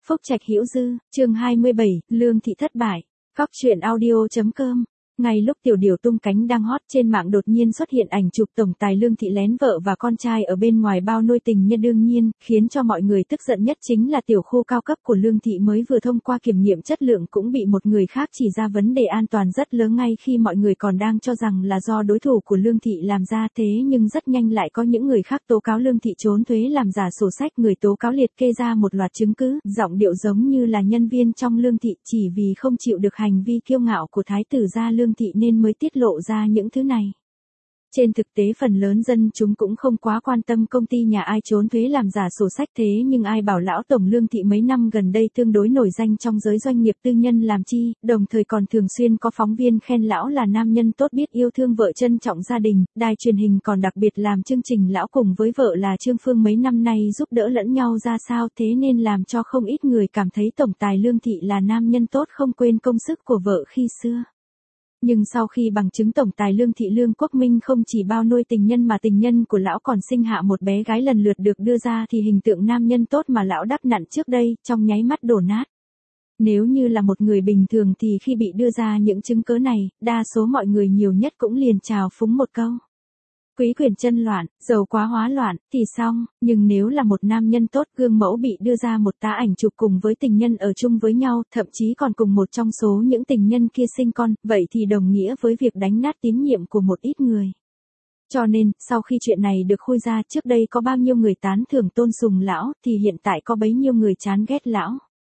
Phúc Trạch Hữu Dư, chương 27, Lương Thị thất bại. Góc truyện audio.com. Ngay lúc Tiểu Điểu tung cánh đang hot trên mạng đột nhiên xuất hiện ảnh chụp tổng tài Lương Thị lén vợ và con trai ở bên ngoài bao nuôi tình nhân, đương nhiên, khiến cho mọi người tức giận nhất chính là tiểu khu cao cấp của Lương Thị mới vừa thông qua kiểm nghiệm chất lượng cũng bị một người khác chỉ ra vấn đề an toàn rất lớn ngay khi mọi người còn đang cho rằng là do đối thủ của Lương Thị làm ra, thế nhưng rất nhanh lại có những người khác tố cáo Lương Thị trốn thuế làm giả sổ sách. Người tố cáo liệt kê ra một loạt chứng cứ, giọng điệu giống như là nhân viên trong Lương Thị, chỉ vì không chịu được hành vi kiêu ngạo của thái tử gia Lương Thị nên mới tiết lộ ra những thứ này. Trên thực tế phần lớn dân chúng cũng không quá quan tâm công ty nhà ai trốn thuế làm giả sổ sách, thế nhưng ai bảo lão tổng Lương Thị mấy năm gần đây tương đối nổi danh trong giới doanh nghiệp tư nhân làm chi, đồng thời còn thường xuyên có phóng viên khen lão là nam nhân tốt, biết yêu thương vợ, trân trọng gia đình. Đài truyền hình còn đặc biệt làm chương trình lão cùng với vợ là Trương Phương mấy năm nay giúp đỡ lẫn nhau ra sao, thế nên làm cho không ít người cảm thấy tổng tài Lương Thị là nam nhân tốt, không quên công sức của vợ khi xưa. Nhưng sau khi bằng chứng tổng tài Lương Thị Lương Quốc Minh không chỉ bao nuôi tình nhân mà tình nhân của lão còn sinh hạ một bé gái lần lượt được đưa ra, thì hình tượng nam nhân tốt mà lão đắp nặn trước đây trong nháy mắt đổ nát. Nếu như là một người bình thường thì khi bị đưa ra những chứng cứ này, đa số mọi người nhiều nhất cũng liền chào phúng một câu: quý quyền chân loạn, giàu quá hóa loạn, thì xong. Nhưng nếu là một nam nhân tốt gương mẫu bị đưa ra một tá ảnh chụp cùng với tình nhân ở chung với nhau, thậm chí còn cùng một trong số những tình nhân kia sinh con, vậy thì đồng nghĩa với việc đánh nát tín nhiệm của một ít người. Cho nên, sau khi chuyện này được khui ra, trước đây có bao nhiêu người tán thưởng tôn sùng lão, thì hiện tại có bấy nhiêu người chán ghét lão.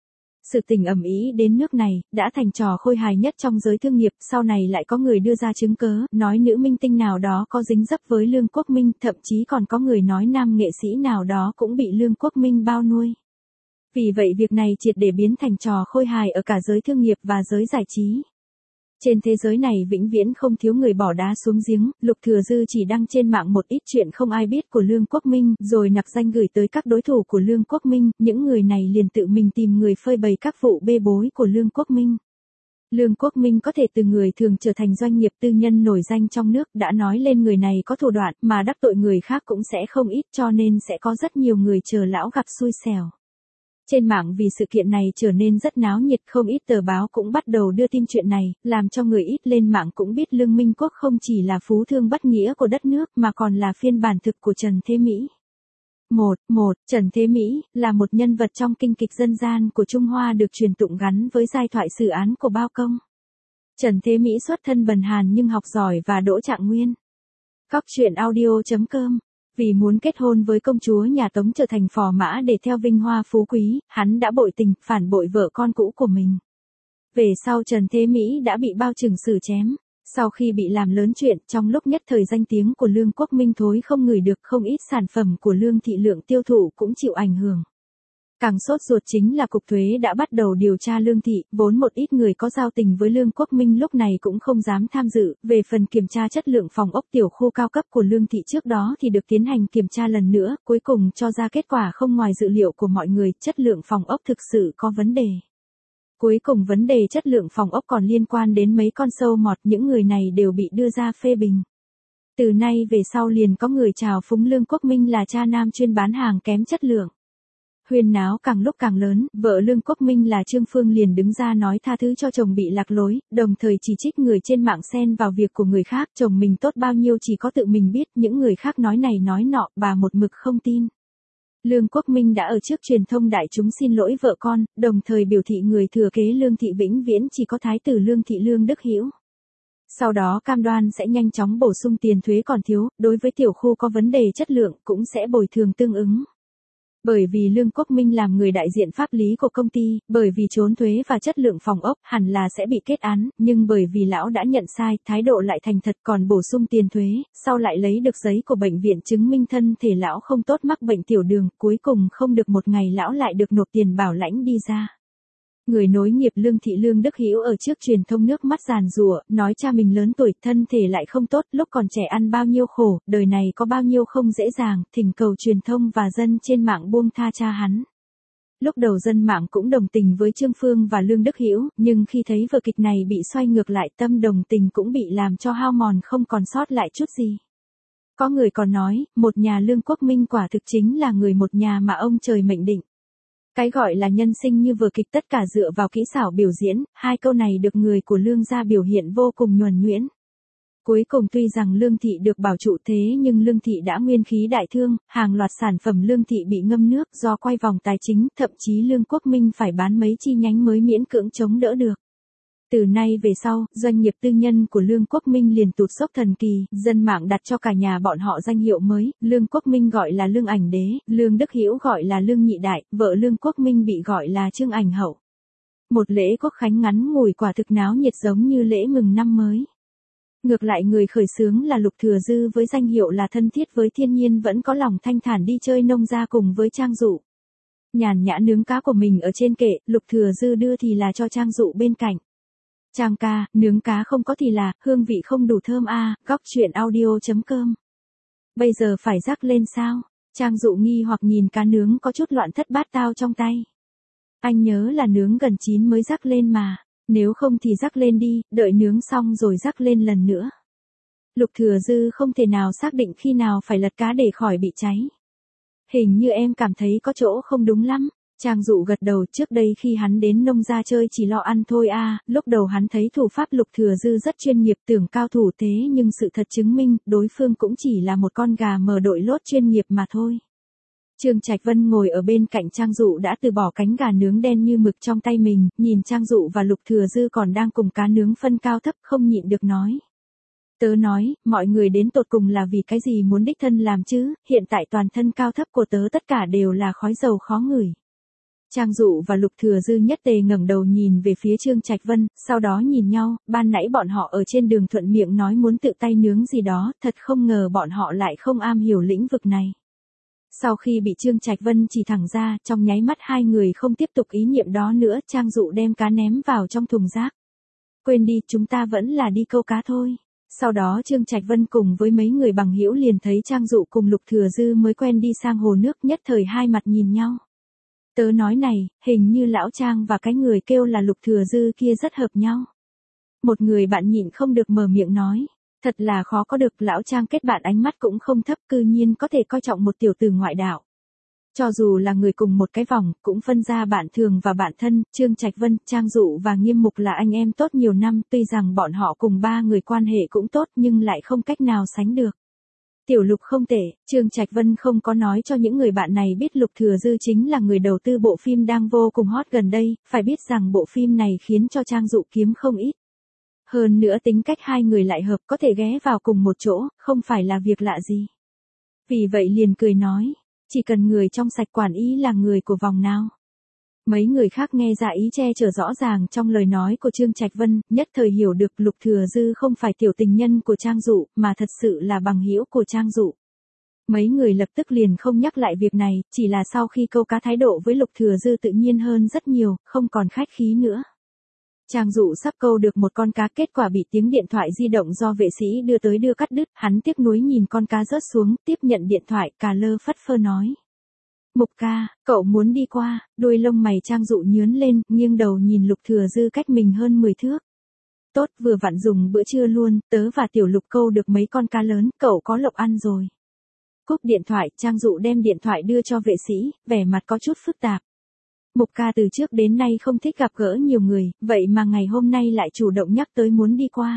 Sự tình ầm ĩ đến nước này, đã thành trò khôi hài nhất trong giới thương nghiệp, sau này lại có người đưa ra chứng cớ, nói nữ minh tinh nào đó có dính dấp với Lương Quốc Minh, thậm chí còn có người nói nam nghệ sĩ nào đó cũng bị Lương Quốc Minh bao nuôi. Vì vậy việc này triệt để biến thành trò khôi hài ở cả giới thương nghiệp và giới giải trí. Trên thế giới này vĩnh viễn không thiếu người bỏ đá xuống giếng, Lục Thừa Dư chỉ đăng trên mạng một ít chuyện không ai biết của Lương Quốc Minh, rồi nặc danh gửi tới các đối thủ của Lương Quốc Minh, những người này liền tự mình tìm người phơi bày các vụ bê bối của Lương Quốc Minh. Lương Quốc Minh có thể từ người thường trở thành doanh nghiệp tư nhân nổi danh trong nước, đã nói lên người này có thủ đoạn, mà đắc tội người khác cũng sẽ không ít, cho nên sẽ có rất nhiều người chờ lão gặp xui xẻo. Trên mạng vì sự kiện này trở nên rất náo nhiệt, không ít tờ báo cũng bắt đầu đưa tin chuyện này, làm cho người ít lên mạng cũng biết Lương Minh Quốc không chỉ là phú thương bất nghĩa của đất nước mà còn là phiên bản thực của Trần Thế Mỹ. Trần Thế Mỹ là một nhân vật trong kinh kịch dân gian của Trung Hoa được truyền tụng gắn với giai thoại sử án của Bao Công. Trần Thế Mỹ xuất thân bần hàn nhưng học giỏi và đỗ trạng nguyên. Góc truyện audio.com. Vì muốn kết hôn với công chúa nhà Tống trở thành phò mã để theo vinh hoa phú quý, hắn đã bội tình, phản bội vợ con cũ của mình. Về sau Trần Thế Mỹ đã bị bao trừng xử chém. Sau khi bị làm lớn chuyện, trong lúc nhất thời danh tiếng của Lương Quốc Minh thối không ngửi được, không ít sản phẩm của Lương Thị lượng tiêu thụ cũng chịu ảnh hưởng. Càng sốt ruột chính là Cục Thuế đã bắt đầu điều tra Lương Thị, vốn một ít người có giao tình với Lương Quốc Minh lúc này cũng không dám tham dự. Về phần kiểm tra chất lượng phòng ốc tiểu khu cao cấp của Lương Thị trước đó thì được tiến hành kiểm tra lần nữa, cuối cùng cho ra kết quả không ngoài dự liệu của mọi người, chất lượng phòng ốc thực sự có vấn đề. Cuối cùng vấn đề chất lượng phòng ốc còn liên quan đến mấy con sâu mọt, những người này đều bị đưa ra phê bình. Từ nay về sau liền có người chào phúng Lương Quốc Minh là cha nam chuyên bán hàng kém chất lượng. Huyên náo càng lúc càng lớn, vợ Lương Quốc Minh là Trương Phương liền đứng ra nói tha thứ cho chồng bị lạc lối, đồng thời chỉ trích người trên mạng xen vào việc của người khác, chồng mình tốt bao nhiêu chỉ có tự mình biết, những người khác nói này nói nọ, bà một mực không tin. Lương Quốc Minh đã ở trước truyền thông đại chúng xin lỗi vợ con, đồng thời biểu thị người thừa kế Lương Thị vĩnh viễn chỉ có thái tử Lương Thị Lương Đức Hữu. Sau đó cam đoan sẽ nhanh chóng bổ sung tiền thuế còn thiếu, đối với tiểu khu có vấn đề chất lượng cũng sẽ bồi thường tương ứng. Bởi vì Lương Quốc Minh làm người đại diện pháp lý của công ty, bởi vì trốn thuế và chất lượng phòng ốc hẳn là sẽ bị kết án, nhưng bởi vì lão đã nhận sai, thái độ lại thành thật còn bổ sung tiền thuế, sau lại lấy được giấy của bệnh viện chứng minh thân thể lão không tốt, mắc bệnh tiểu đường, cuối cùng không được một ngày lão lại được nộp tiền bảo lãnh đi ra. Người nối nghiệp Lương Thị Lương Đức Hữu ở trước truyền thông nước mắt giàn giụa, nói cha mình lớn tuổi, thân thể lại không tốt, lúc còn trẻ ăn bao nhiêu khổ, đời này có bao nhiêu không dễ dàng, thỉnh cầu truyền thông và dân trên mạng buông tha cha hắn. Lúc đầu dân mạng cũng đồng tình với Trương Phương và Lương Đức Hữu, nhưng khi thấy vở kịch này bị xoay ngược lại, tâm đồng tình cũng bị làm cho hao mòn không còn sót lại chút gì. Có người còn nói, một nhà Lương Quốc Minh quả thực chính là người một nhà mà ông trời mệnh định. Cái gọi là nhân sinh như vở kịch tất cả dựa vào kỹ xảo biểu diễn, hai câu này được người của Lương gia biểu hiện vô cùng nhuần nhuyễn. Cuối cùng tuy rằng Lương thị được bảo trụ thế nhưng Lương thị đã nguyên khí đại thương, hàng loạt sản phẩm Lương thị bị ngâm nước do quay vòng tài chính, thậm chí Lương Quốc Minh phải bán mấy chi nhánh mới miễn cưỡng chống đỡ được. Từ nay về sau, doanh nghiệp tư nhân của Lương Quốc Minh liền tụt dốc thần kỳ, dân mạng đặt cho cả nhà bọn họ danh hiệu mới, Lương Quốc Minh gọi là Lương Ảnh Đế, Lương Đức Hữu gọi là Lương Nhị Đại, vợ Lương Quốc Minh bị gọi là Trương Ảnh Hậu. Một lễ quốc khánh ngắn ngủi quả thực náo nhiệt giống như lễ mừng năm mới. Ngược lại người khởi xướng là Lục Thừa Dư với danh hiệu là thân thiết với thiên nhiên vẫn có lòng thanh thản đi chơi nông gia cùng với Trang Dụ. Nhàn nhã nướng cá của mình ở trên kệ, Lục Thừa Dư đưa thì là cho Trang Dụ bên cạnh. Trang ca, nướng cá không có thì là, hương vị không đủ thơm a. Góc truyện audio.com. Bây giờ phải rắc lên sao? Trang Dụ nghi hoặc nhìn cá nướng có chút loạn thất bát tao trong tay. Anh nhớ là nướng gần chín mới rắc lên mà, nếu không thì rắc lên đi, đợi nướng xong rồi rắc lên lần nữa. Lục Thừa Dư không thể nào xác định khi nào phải lật cá để khỏi bị cháy. Hình như em cảm thấy có chỗ không đúng lắm. Trang Dụ gật đầu, trước đây khi hắn đến nông gia chơi chỉ lo ăn thôi a. Lúc đầu hắn thấy thủ pháp Lục Thừa Dư rất chuyên nghiệp tưởng cao thủ thế nhưng sự thật chứng minh đối phương cũng chỉ là một con gà mờ đội lốt chuyên nghiệp mà thôi. Trương Trạch Vân ngồi ở bên cạnh Trang Dụ đã từ bỏ cánh gà nướng đen như mực trong tay mình, nhìn Trang Dụ và Lục Thừa Dư còn đang cùng cá nướng phân cao thấp không nhịn được nói. Tớ nói, mọi người đến tột cùng là vì cái gì muốn đích thân làm chứ, hiện tại toàn thân cao thấp của tớ tất cả đều là khói dầu khó ngửi. Trang Dụ và Lục Thừa Dư nhất tề ngẩng đầu nhìn về phía Trương Trạch Vân, sau đó nhìn nhau, ban nãy bọn họ ở trên đường thuận miệng nói muốn tự tay nướng gì đó, thật không ngờ bọn họ lại không am hiểu lĩnh vực này. Sau khi bị Trương Trạch Vân chỉ thẳng ra, trong nháy mắt hai người không tiếp tục ý niệm đó nữa, Trang Dụ đem cá ném vào trong thùng rác. Quên đi, chúng ta vẫn là đi câu cá thôi. Sau đó Trương Trạch Vân cùng với mấy người bằng hữu liền thấy Trang Dụ cùng Lục Thừa Dư mới quen đi sang hồ nước, nhất thời hai mặt nhìn nhau. Tớ nói này, hình như lão Trang và cái người kêu là Lục Thừa Dư kia rất hợp nhau. Một người bạn nhịn không được mở miệng nói. Thật là khó có được, lão Trang kết bạn ánh mắt cũng không thấp, cư nhiên có thể coi trọng một tiểu tử ngoại đạo. Cho dù là người cùng một cái vòng, cũng phân ra bạn thường và bạn thân, Trương Trạch Vân, Trang Dụ và Nghiêm Mục là anh em tốt nhiều năm, tuy rằng bọn họ cùng ba người quan hệ cũng tốt nhưng lại không cách nào sánh được. Tiểu Lục không tệ, Trương Trạch Vân không có nói cho những người bạn này biết Lục Thừa Dư chính là người đầu tư bộ phim đang vô cùng hot gần đây, phải biết rằng bộ phim này khiến cho Trang Dụ kiếm không ít. Hơn nữa tính cách hai người lại hợp, có thể ghé vào cùng một chỗ, không phải là việc lạ gì. Vì vậy liền cười nói, chỉ cần người trong sạch quản ý là người của vòng nào. Mấy người khác nghe ra ý che chở rõ ràng trong lời nói của Trương Trạch Vân, nhất thời hiểu được Lục Thừa Dư không phải tiểu tình nhân của Trang Dụ, mà thật sự là bằng hữu của Trang Dụ. Mấy người lập tức liền không nhắc lại việc này, chỉ là sau khi câu cá thái độ với Lục Thừa Dư tự nhiên hơn rất nhiều, không còn khách khí nữa. Trang Dụ sắp câu được một con cá, kết quả bị tiếng điện thoại di động do vệ sĩ đưa tới đưa cắt đứt, hắn tiếc nuối nhìn con cá rớt xuống, tiếp nhận điện thoại, cà lơ phất phơ nói. Mục ca, cậu muốn đi qua, đuôi lông mày Trang Dụ nhướn lên, nghiêng đầu nhìn Lục Thừa Dư cách mình hơn 10 thước. Tốt, vừa vặn dùng bữa trưa luôn, tớ và Tiểu Lục câu được mấy con cá lớn, cậu có lộc ăn rồi. Cúp điện thoại, Trang Dụ đem điện thoại đưa cho vệ sĩ, vẻ mặt có chút phức tạp. Mục ca từ trước đến nay không thích gặp gỡ nhiều người, vậy mà ngày hôm nay lại chủ động nhắc tới muốn đi qua.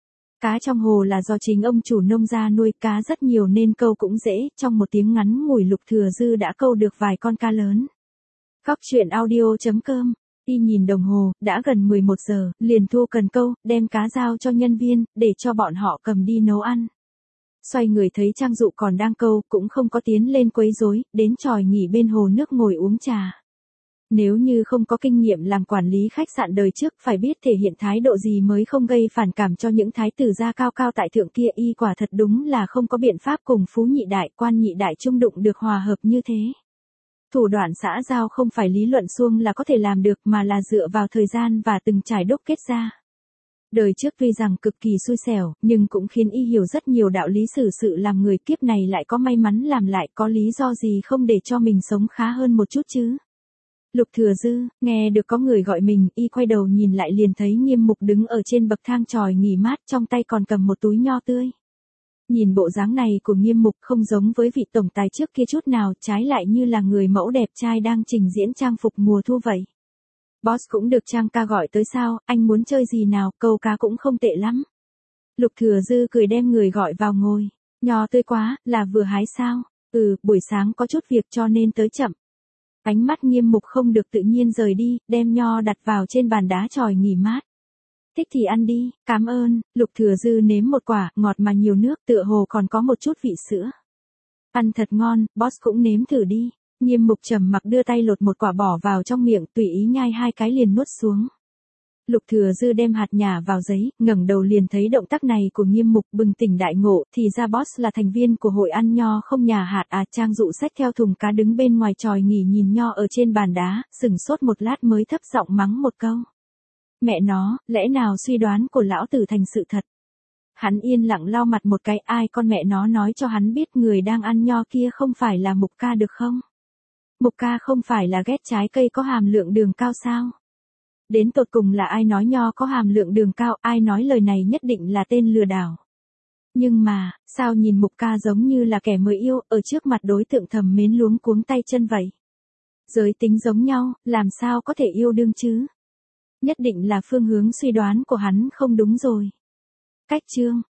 Cá trong hồ là do chính ông chủ nông gia nuôi, cá rất nhiều nên câu cũng dễ, trong một tiếng ngắn ngủi Lục Thừa Dư đã câu được vài con cá lớn. Góc truyện audio.com. Y nhìn đồng hồ, đã gần 11 giờ, liền thu cần câu, đem cá giao cho nhân viên, để cho bọn họ cầm đi nấu ăn. Xoay người thấy Trang Dụ còn đang câu, cũng không có tiến lên quấy rối, đến chòi nghỉ bên hồ nước ngồi uống trà. Nếu như không có kinh nghiệm làm quản lý khách sạn đời trước, phải biết thể hiện thái độ gì mới không gây phản cảm cho những thái tử gia cao cao tại thượng kia, y quả thật đúng là không có biện pháp cùng phú nhị đại, quan nhị đại chung đụng được hòa hợp như thế. Thủ đoạn xã giao không phải lý luận suông là có thể làm được mà là dựa vào thời gian và từng trải đúc kết ra. Đời trước tuy rằng cực kỳ xui xẻo, nhưng cũng khiến y hiểu rất nhiều đạo lý xử sự làm người, kiếp này lại có may mắn làm lại, có lý do gì không để cho mình sống khá hơn một chút chứ. Lục Thừa Dư, nghe được có người gọi mình, y quay đầu nhìn lại liền thấy Nghiêm Mục đứng ở trên bậc thang chòi nghỉ mát, trong tay còn cầm một túi nho tươi. Nhìn bộ dáng này của Nghiêm Mục không giống với vị tổng tài trước kia chút nào, trái lại như là người mẫu đẹp trai đang trình diễn trang phục mùa thu vậy. Boss cũng được Trang ca gọi tới sao, anh muốn chơi gì nào, câu cá cũng không tệ lắm. Lục Thừa Dư cười đem người gọi vào ngồi. Nho tươi quá, là vừa hái sao? Buổi sáng có chút việc cho nên tới chậm. Ánh mắt Nghiêm Mục không được tự nhiên rời đi, đem nho đặt vào trên bàn đá chòi nghỉ mát. Thích thì ăn đi, cảm ơn. Lục Thừa Dư nếm một quả, ngọt mà nhiều nước, tựa hồ còn có một chút vị sữa. Ăn thật ngon, boss cũng nếm thử đi. Nghiêm Mục trầm mặc đưa tay lột một quả bỏ vào trong miệng, tùy ý nhai 2 cái liền nuốt xuống. Lục Thừa Dư đem hạt nhả vào giấy, ngẩng đầu liền thấy động tác này của Nghiêm Mục, bừng tỉnh đại ngộ, thì ra boss là thành viên của hội ăn nho không nhả hạt à. Trang dụ xách theo thùng cá đứng bên ngoài chòi nghỉ nhìn nho ở trên bàn đá, sừng sốt một lát mới thấp giọng mắng một câu. Mẹ nó, lẽ nào suy đoán của lão tử thành sự thật? Hắn yên lặng lau mặt một cái, ai con mẹ nó nói cho hắn biết người đang ăn nho kia không phải là Mục ca được không? Mục ca không phải là ghét trái cây có hàm lượng đường cao sao? Đến tột cùng là ai nói nho có hàm lượng đường cao, ai nói lời này nhất định là tên lừa đảo. Nhưng mà, sao nhìn Mục ca giống như là kẻ mới yêu, ở trước mặt đối tượng thầm mến luống cuống tay chân vậy? Giới tính giống nhau, làm sao có thể yêu đương chứ? Nhất định là phương hướng suy đoán của hắn không đúng rồi. Cách chương